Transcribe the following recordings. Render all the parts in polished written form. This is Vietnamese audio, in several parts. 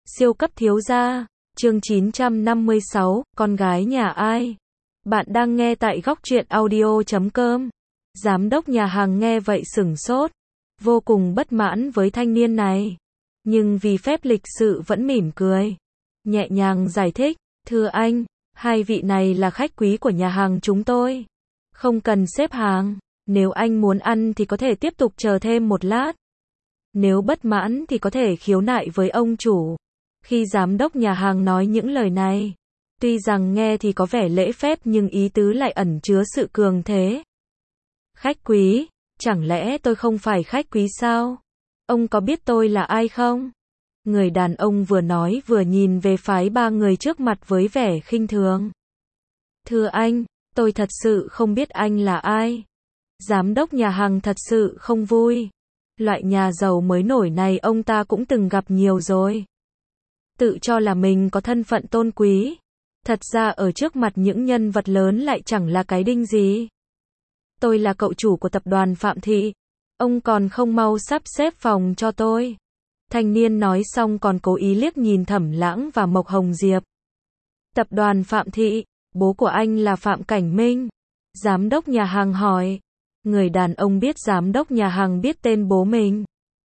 Siêu cấp thiếu gia, chương 956, con gái nhà ai? Bạn đang nghe tại góc truyện audio.com. Giám đốc nhà hàng nghe vậy sửng sốt, vô cùng bất mãn với thanh niên này. Nhưng vì phép lịch sự vẫn mỉm cười, nhẹ nhàng giải thích, thưa anh, hai vị này là khách quý của nhà hàng chúng tôi. Không cần xếp hàng, nếu anh muốn ăn thì có thể tiếp tục chờ thêm một lát. Nếu bất mãn thì có thể khiếu nại với ông chủ. Khi giám đốc nhà hàng nói những lời này, tuy rằng nghe thì có vẻ lễ phép nhưng ý tứ lại ẩn chứa sự cường thế. Khách quý, chẳng lẽ tôi không phải khách quý sao? Ông có biết tôi là ai không? Người đàn ông vừa nói vừa nhìn về phái ba người trước mặt với vẻ khinh thường. Thưa anh, tôi thật sự không biết anh là ai. Giám đốc nhà hàng thật sự không vui. Loại nhà giàu mới nổi này ông ta cũng từng gặp nhiều rồi. Tự cho là mình có thân phận tôn quý. Thật ra ở trước mặt những nhân vật lớn lại chẳng là cái đinh gì. Tôi là cậu chủ của tập đoàn Phạm Thị. Ông còn không mau sắp xếp phòng cho tôi. Thanh niên nói xong còn cố ý liếc nhìn Thẩm Lãng và Mộc Hồng Diệp. Tập đoàn Phạm Thị, bố của anh là Phạm Cảnh Minh. Giám đốc nhà hàng hỏi. Người đàn ông biết giám đốc nhà hàng biết tên bố mình.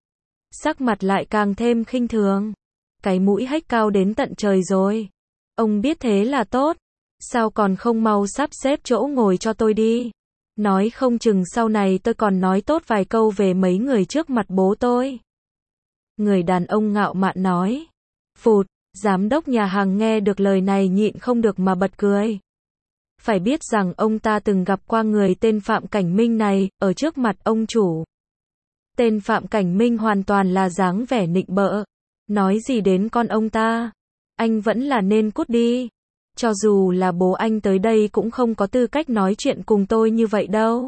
Sắc mặt lại càng thêm khinh thường. Cái mũi hếch cao đến tận trời rồi. Ông biết thế là tốt. Sao còn không mau sắp xếp chỗ ngồi cho tôi đi. Nói không chừng sau này tôi còn nói tốt vài câu về mấy người trước mặt bố tôi. Người đàn ông ngạo mạn nói. Phụt, giám đốc nhà hàng nghe được lời này nhịn không được mà bật cười. Phải biết rằng ông ta từng gặp qua người tên Phạm Cảnh Minh này, ở trước mặt ông chủ. Tên Phạm Cảnh Minh hoàn toàn là dáng vẻ nịnh bợ. Nói gì đến con ông ta? Anh vẫn là nên cút đi. Cho dù là bố anh tới đây cũng không có tư cách nói chuyện cùng tôi như vậy đâu.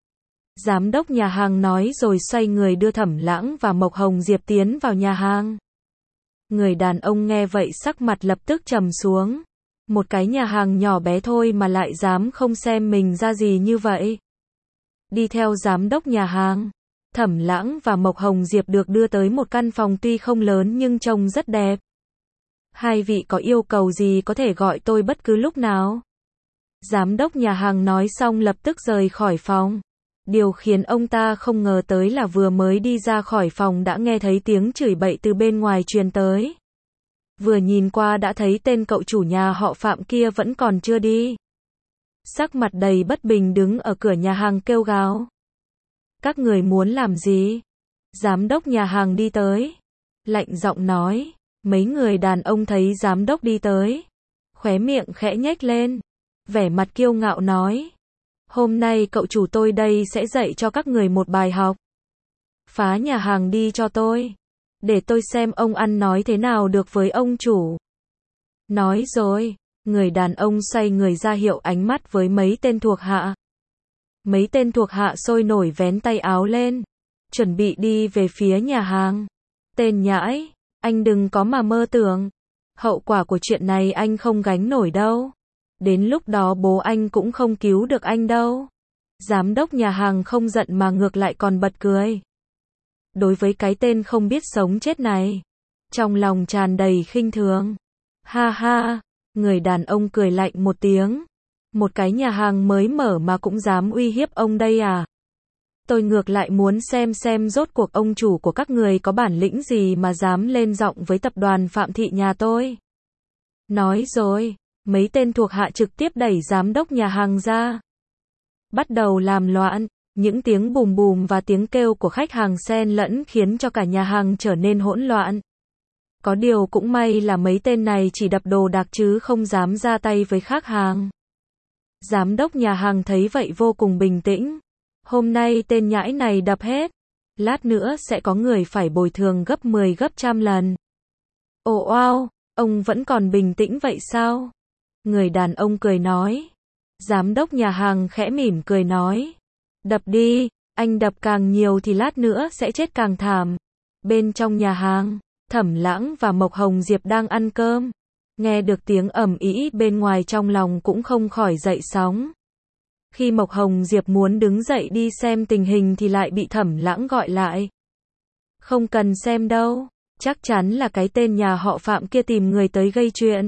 Giám đốc nhà hàng nói rồi xoay người đưa Thẩm Lãng và Mộc Hồng Diệp tiến vào nhà hàng. Người đàn ông nghe vậy sắc mặt lập tức trầm xuống. Một cái nhà hàng nhỏ bé thôi mà lại dám không xem mình ra gì như vậy. Đi theo giám đốc nhà hàng, Thẩm Lãng và Mộc Hồng Diệp được đưa tới một căn phòng tuy không lớn nhưng trông rất đẹp. Hai vị có yêu cầu gì có thể gọi tôi bất cứ lúc nào. Giám đốc nhà hàng nói xong lập tức rời khỏi phòng. Điều khiến ông ta không ngờ tới là vừa mới đi ra khỏi phòng đã nghe thấy tiếng chửi bậy từ bên ngoài truyền tới. Vừa nhìn qua đã thấy tên cậu chủ nhà họ Phạm kia vẫn còn chưa đi. Sắc mặt đầy bất bình đứng ở cửa nhà hàng kêu gào. Các người muốn làm gì? Giám đốc nhà hàng đi tới. Lạnh giọng nói. Mấy người đàn ông thấy giám đốc đi tới. Khóe miệng khẽ nhếch lên. Vẻ mặt kiêu ngạo nói. Hôm nay cậu chủ tôi đây sẽ dạy cho các người một bài học. Phá nhà hàng đi cho tôi. Để tôi xem ông ăn nói thế nào được với ông chủ. Nói rồi, người đàn ông xoay người ra hiệu ánh mắt với mấy tên thuộc hạ. Mấy tên thuộc hạ sôi nổi vén tay áo lên, chuẩn bị đi về phía nhà hàng. Tên nhãi, anh đừng có mà mơ tưởng. Hậu quả của chuyện này anh không gánh nổi đâu. Đến lúc đó bố anh cũng không cứu được anh đâu. Giám đốc nhà hàng không giận mà ngược lại còn bật cười. Đối với cái tên không biết sống chết này, trong lòng tràn đầy khinh thường. Ha ha, người đàn ông cười lạnh một tiếng. Một cái nhà hàng mới mở mà cũng dám uy hiếp ông đây à? Tôi ngược lại muốn xem rốt cuộc ông chủ của các người có bản lĩnh gì mà dám lên giọng với tập đoàn Phạm Thị nhà tôi. Nói rồi, mấy tên thuộc hạ trực tiếp đẩy giám đốc nhà hàng ra. Bắt đầu làm loạn. Những tiếng bùm bùm và tiếng kêu của khách hàng xen lẫn khiến cho cả nhà hàng trở nên hỗn loạn. Có điều cũng may là mấy tên này chỉ đập đồ đạc chứ không dám ra tay với khách hàng. Giám đốc nhà hàng thấy vậy vô cùng bình tĩnh. Hôm nay tên nhãi này đập hết. Lát nữa sẽ có người phải bồi thường gấp 10 gấp trăm lần. Ồ wow, ông vẫn còn bình tĩnh vậy sao? Người đàn ông cười nói. Giám đốc nhà hàng khẽ mỉm cười nói. Đập đi, anh đập càng nhiều thì lát nữa sẽ chết càng thảm. Bên trong nhà hàng, Thẩm Lãng và Mộc Hồng Diệp đang ăn cơm. Nghe được tiếng ầm ĩ bên ngoài trong lòng cũng không khỏi dậy sóng. Khi Mộc Hồng Diệp muốn đứng dậy đi xem tình hình thì lại bị Thẩm Lãng gọi lại. Không cần xem đâu, Chắc chắn là cái tên nhà họ Phạm kia tìm người tới gây chuyện.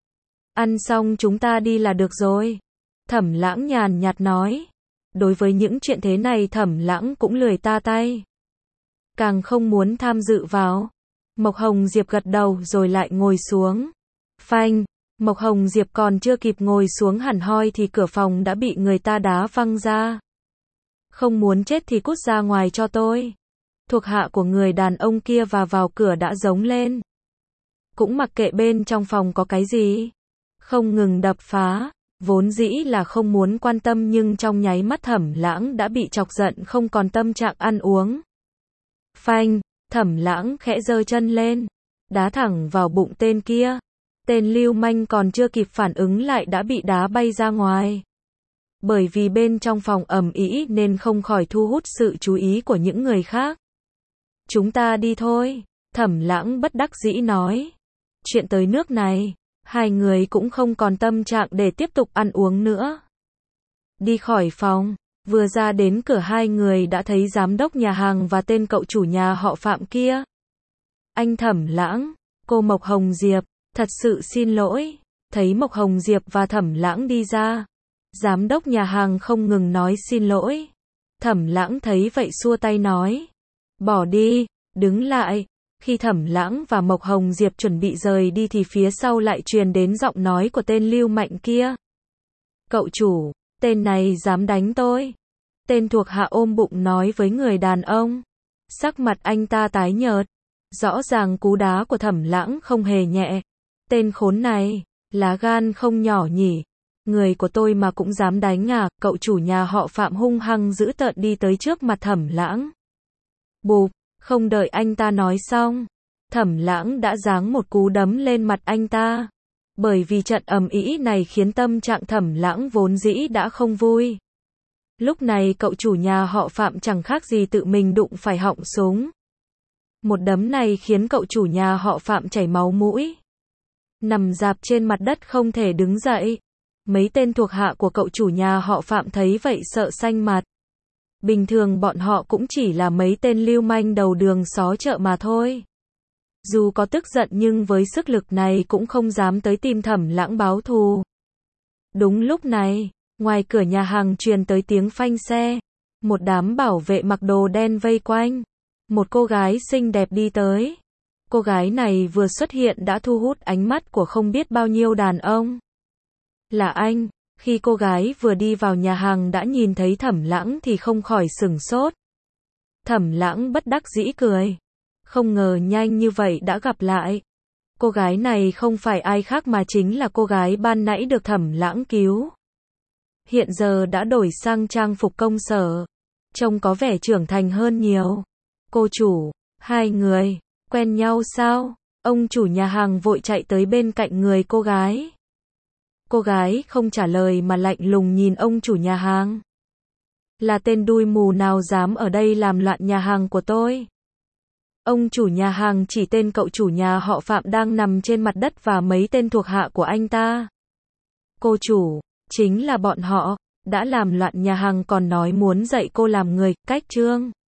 Ăn xong chúng ta đi là được rồi. Thẩm Lãng nhàn nhạt nói. Đối với những chuyện thế này Thẩm Lãng cũng lười ta tay. Càng không muốn tham dự vào. Mộc Hồng Diệp gật đầu rồi lại ngồi xuống. Phanh, Mộc Hồng Diệp còn chưa kịp ngồi xuống hẳn hoi thì cửa phòng đã bị người ta đá văng ra. Không muốn chết thì cút ra ngoài cho tôi. Thuộc hạ của người đàn ông kia và vào cửa đã giống lên. Cũng mặc kệ bên trong phòng có cái gì. Không ngừng đập phá. Vốn dĩ là không muốn quan tâm nhưng trong nháy mắt Thẩm Lãng đã bị chọc giận không còn tâm trạng ăn uống. Phanh, Thẩm Lãng khẽ giơ chân lên. Đá thẳng vào bụng tên kia. Tên lưu manh còn chưa kịp phản ứng lại đã bị đá bay ra ngoài. Bởi vì bên trong phòng ầm ĩ nên không khỏi thu hút sự chú ý của những người khác. Chúng ta đi thôi, Thẩm Lãng bất đắc dĩ nói. Chuyện tới nước này, hai người cũng không còn tâm trạng để tiếp tục ăn uống nữa. Đi khỏi phòng, vừa ra đến cửa hai người đã thấy giám đốc nhà hàng và tên cậu chủ nhà họ Phạm kia. Anh Thẩm Lãng, cô Mộc Hồng Diệp, thật sự xin lỗi. Thấy Mộc Hồng Diệp và Thẩm Lãng đi ra, giám đốc nhà hàng không ngừng nói xin lỗi. Thẩm Lãng thấy vậy xua tay nói. Bỏ đi, đứng lại. Khi Thẩm Lãng và Mộc Hồng Diệp chuẩn bị rời đi thì phía sau lại truyền đến giọng nói của tên lưu mạnh kia. Cậu chủ, tên này dám đánh tôi. Tên thuộc hạ ôm bụng nói với người đàn ông. Sắc mặt anh ta tái nhợt. Rõ ràng cú đá của Thẩm Lãng không hề nhẹ. Tên khốn này, lá gan không nhỏ nhỉ. Người của tôi mà cũng dám đánh à? Cậu chủ nhà họ Phạm hung hăng dữ tợn đi tới trước mặt Thẩm Lãng. Bụp, không đợi anh ta nói xong, Thẩm Lãng đã giáng một cú đấm lên mặt anh ta. Bởi vì trận ầm ĩ này khiến tâm trạng Thẩm Lãng vốn dĩ đã không vui. Lúc này cậu chủ nhà họ Phạm chẳng khác gì tự mình đụng phải họng súng. Một đấm này khiến cậu chủ nhà họ Phạm chảy máu mũi. Nằm rạp trên mặt đất không thể đứng dậy. Mấy tên thuộc hạ của cậu chủ nhà họ Phạm thấy vậy sợ xanh mặt. Bình thường bọn họ cũng chỉ là mấy tên lưu manh đầu đường xó chợ mà thôi. Dù có tức giận nhưng với sức lực này cũng không dám tới tìm Thẩm Lãng báo thù. Đúng lúc này, ngoài cửa nhà hàng truyền tới tiếng phanh xe. Một đám bảo vệ mặc đồ đen vây quanh. Một cô gái xinh đẹp đi tới. Cô gái này vừa xuất hiện đã thu hút ánh mắt của không biết bao nhiêu đàn ông. Là anh. Khi cô gái vừa đi vào nhà hàng đã nhìn thấy Thẩm Lãng thì không khỏi sửng sốt. Thẩm Lãng bất đắc dĩ cười. Không ngờ nhanh như vậy đã gặp lại. Cô gái này không phải ai khác mà chính là cô gái ban nãy được Thẩm Lãng cứu. Hiện giờ đã đổi sang trang phục công sở. Trông có vẻ trưởng thành hơn nhiều. Cô chủ, hai người, quen nhau sao? Ông chủ nhà hàng vội chạy tới bên cạnh người cô gái. Cô gái không trả lời mà lạnh lùng nhìn ông chủ nhà hàng. Là tên đuôi mù nào dám ở đây làm loạn nhà hàng của tôi? Ông chủ nhà hàng chỉ tên cậu chủ nhà họ Phạm đang nằm trên mặt đất và mấy tên thuộc hạ của anh ta. Cô chủ, chính là bọn họ, đã làm loạn nhà hàng còn nói muốn dạy cô làm người, cách trương.